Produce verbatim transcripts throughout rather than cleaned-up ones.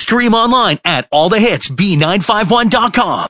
stream online at all the hits b nine five one dot com.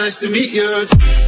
nice to meet you.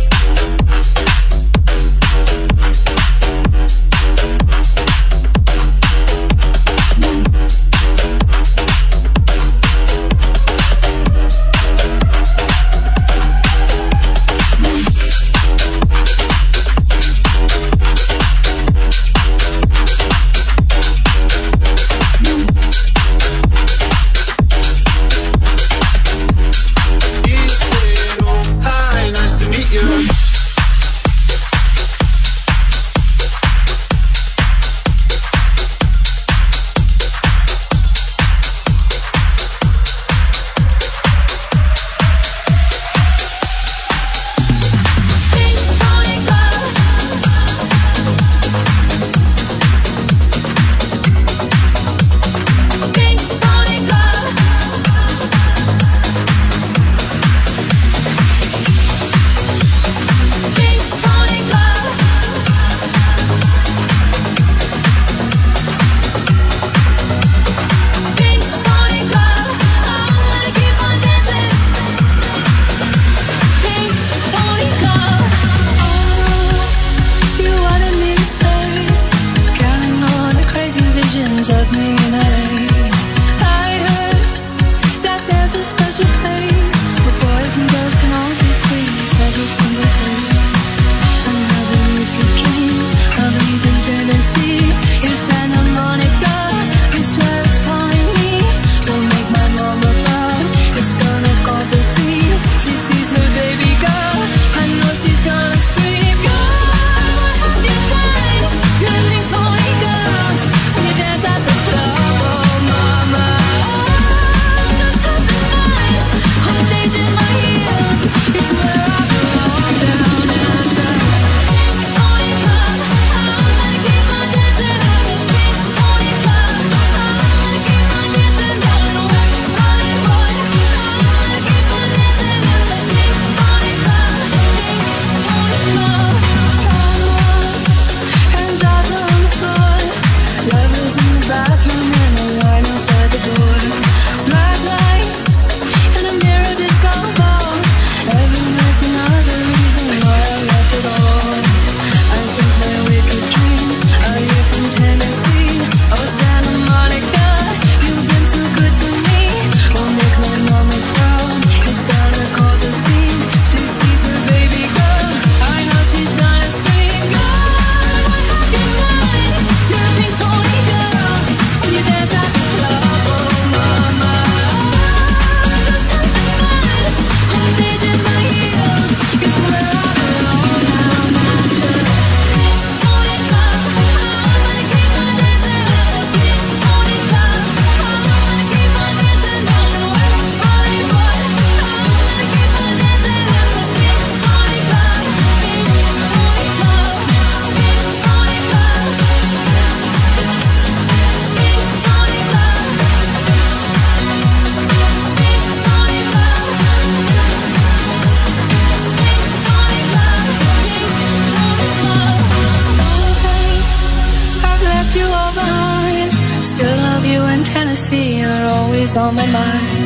On my mind,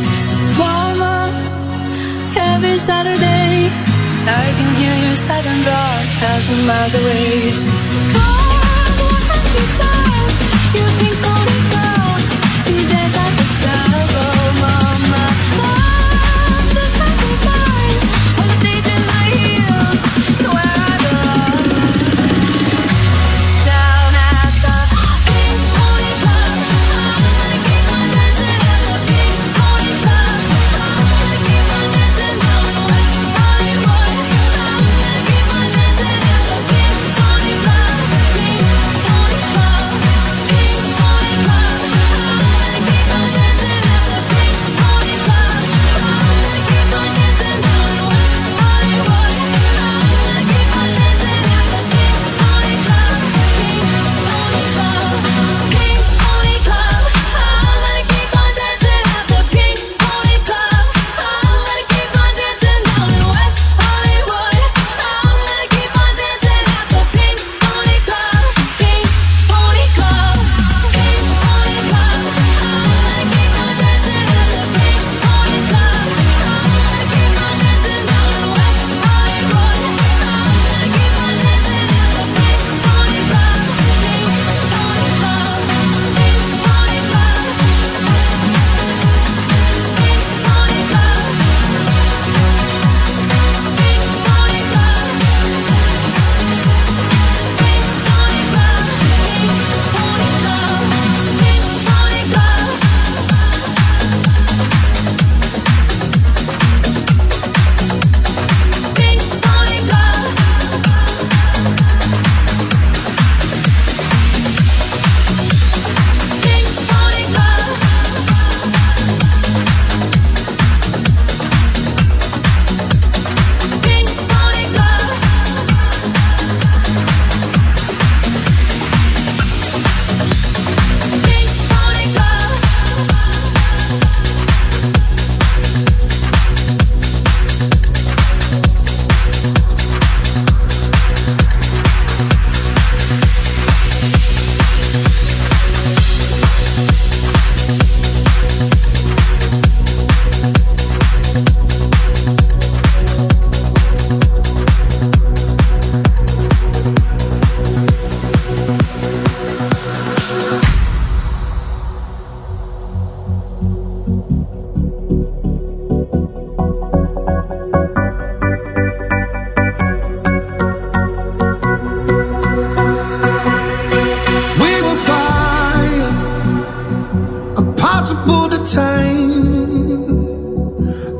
Mama, every Saturday I can hear your silent rock a thousand miles away. So, God, what have you done? You've been calling down. You dance at the club, oh Mama. I'm just having fun on the stage in my heels. So where I belong, down at the Pink Pony Club. I'm gonna keep on dancing at the Pink Pony Club. I'm gonna keep on dancing down in West Hollywood. I'm gonna keep on dancing at the Pink Pony Club. Pink Pony Club.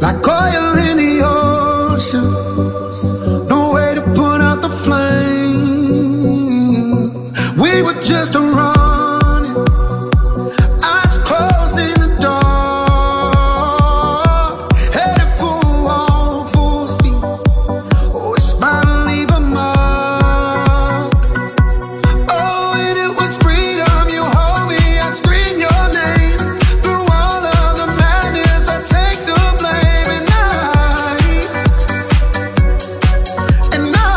like oil in the ocean. No way to put out the flame. We were just running, eyes closed in the dark, headed for a wall, full speed. Oh, it's bound to leave a mark. Oh, and it was freedom. You hold me, I scream your name. Through all of the madness, I take the blame. And I, and I,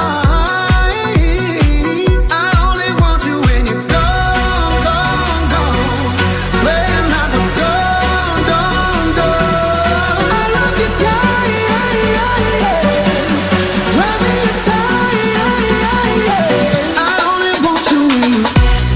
I only want you when you're gone, gone, gone. Playing like a dun, dun, dun. I love you, yeah, yeah, yeah, yeah. Drive me inside, yeah, yeah, yeah. I only want you when you.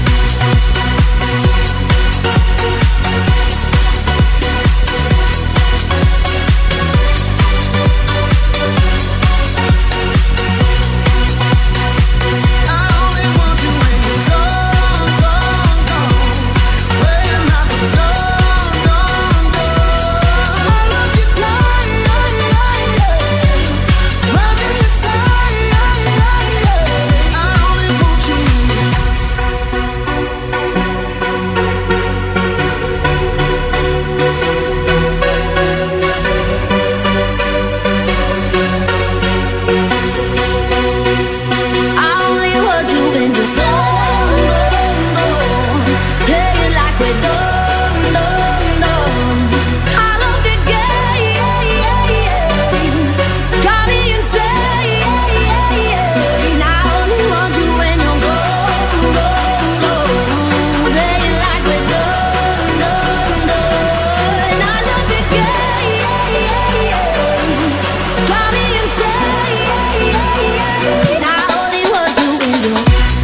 I only want you when you're gone, gone, gone. Playing like a dun, dun, dun. I love you, yeah, yeah, yeah, yeah. Drive me inside, yeah, yeah, yeah. I only want you when you. I only want you when you're gone, gone, gone. Playing like we're done, done, done. I love you, yeah, yeah, yeah, yeah. Got me insane, yeah, yeah, yeah. I only want you when you're gone, gone, gone. Playing like we're done, done, done. I love you, yeah, yeah, yeah, yeah. Got me insane, yeah, yeah, yeah. I only want you when you're.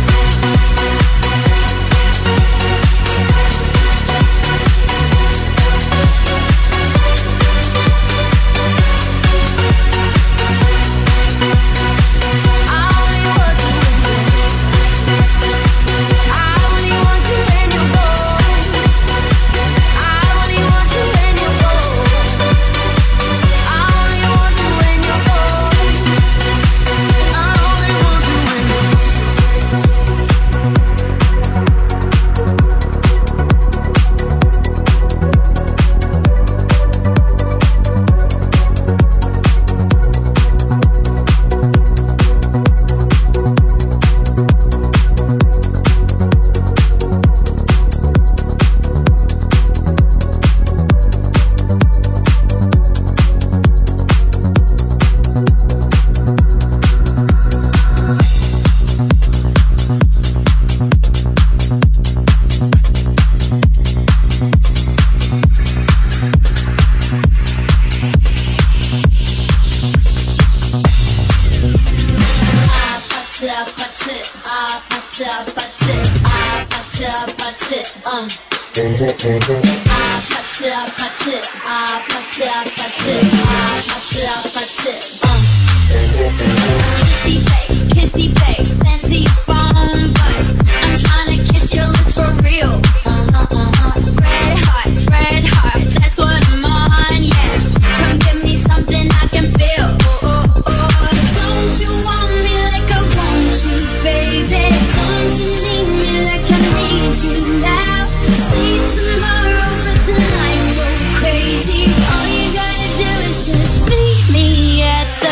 Kissy face, kissy face, send to your phone, but I'm tryna kiss your lips for real. Red hearts, red hearts, that's what I'm on, yeah. Come give me something I can feel. Don't you want me like I want you, baby? Don't you need me like I need you now? Sleep tomorrow, but tonight go crazy. All you gotta do is just meet me at the.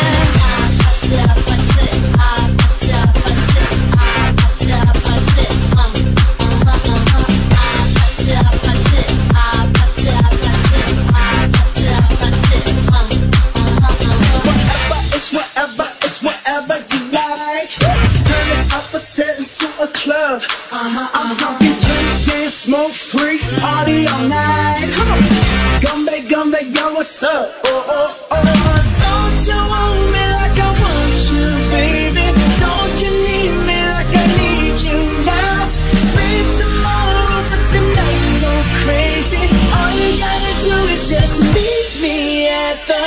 I'm talking drink, dance, smoke, free, party all night. Come on, Gumbe, Gumbe, yo, what's up? Oh, oh, oh. Don't you want me like I want you, baby? Don't you need me like I need you now? Sleep tomorrow, but tonight go crazy. All you gotta do is just meet me at the.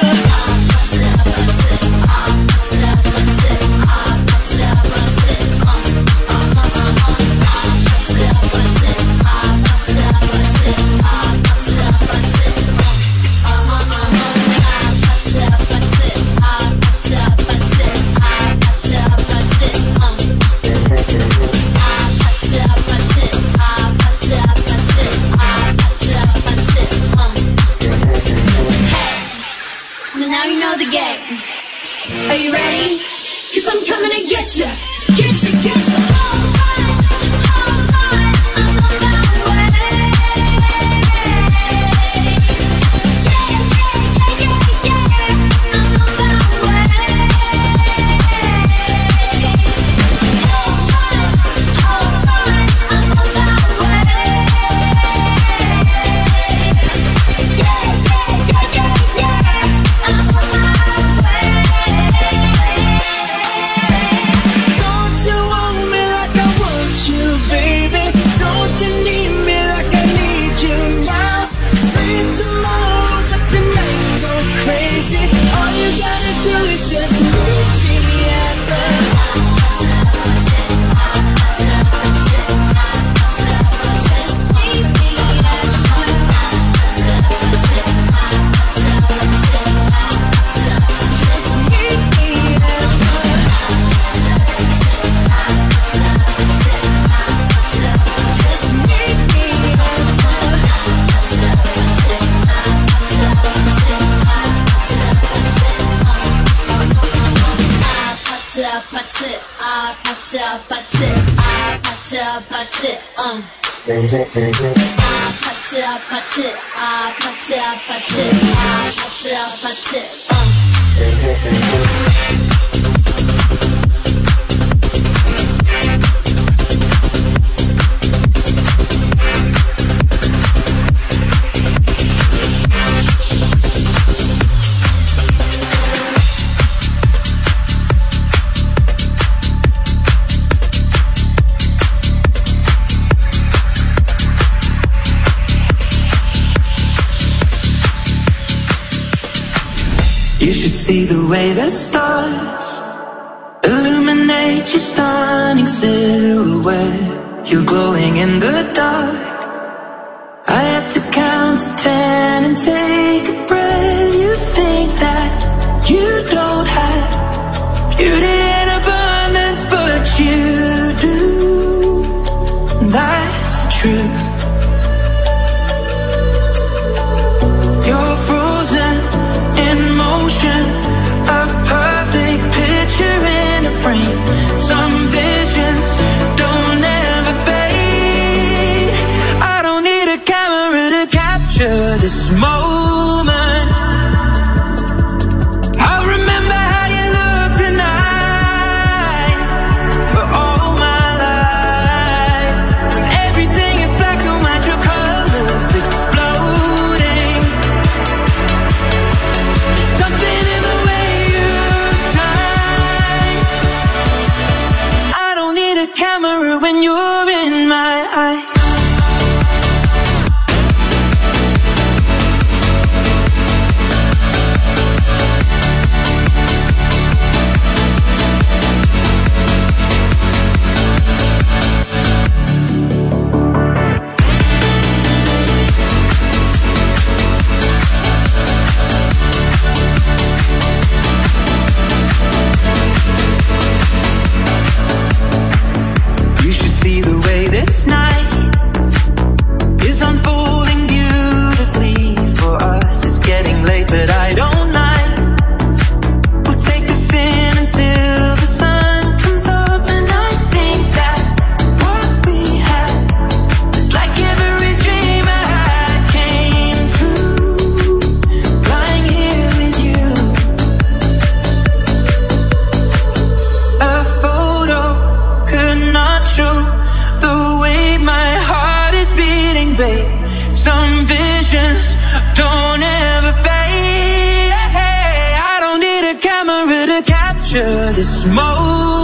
so now you know the game. Are you ready? Cause I'm coming to get you, get you, get you. Hold tight, hold tight, I'm on my way. Yeah, yeah, yeah, yeah, yeah, I'm on my way. Hold tight, hold tight, I'm on my way. Yeah, yeah, yeah, yeah, yeah, I'm on my way. Don't you want me like I want you, baby? Don't you need me like I need you now? Sleep tomorrow, but tonight go crazy. All you gotta do is just meet me at the just meet me at just meet me at just meet me You should see the way the stars illuminate your stunning silhouette. You're glowing in the dark. I had to count to ten and take a breath. You think that you don't have beauty in abundance, but you do. That's the truth. You're frozen in motion, a perfect picture in a frame. Some visions don't ever fade. I don't need a camera to capture this moment. I'll remember how you look tonight for all my life. Everything is black and white, your colors exploding. Something in the way you shine. I don't need a camera when you're in my eye. You should see the way this night is unfolding beautifully for us. It's getting late, but I don't mind. We'll take this in until the sun comes up, and I think that what we had is like every dream I had came true. Lying here with you, a photo could not show the way my heart is beating, babe. Some visions don't ever fade. I don't need a camera to capture this moment.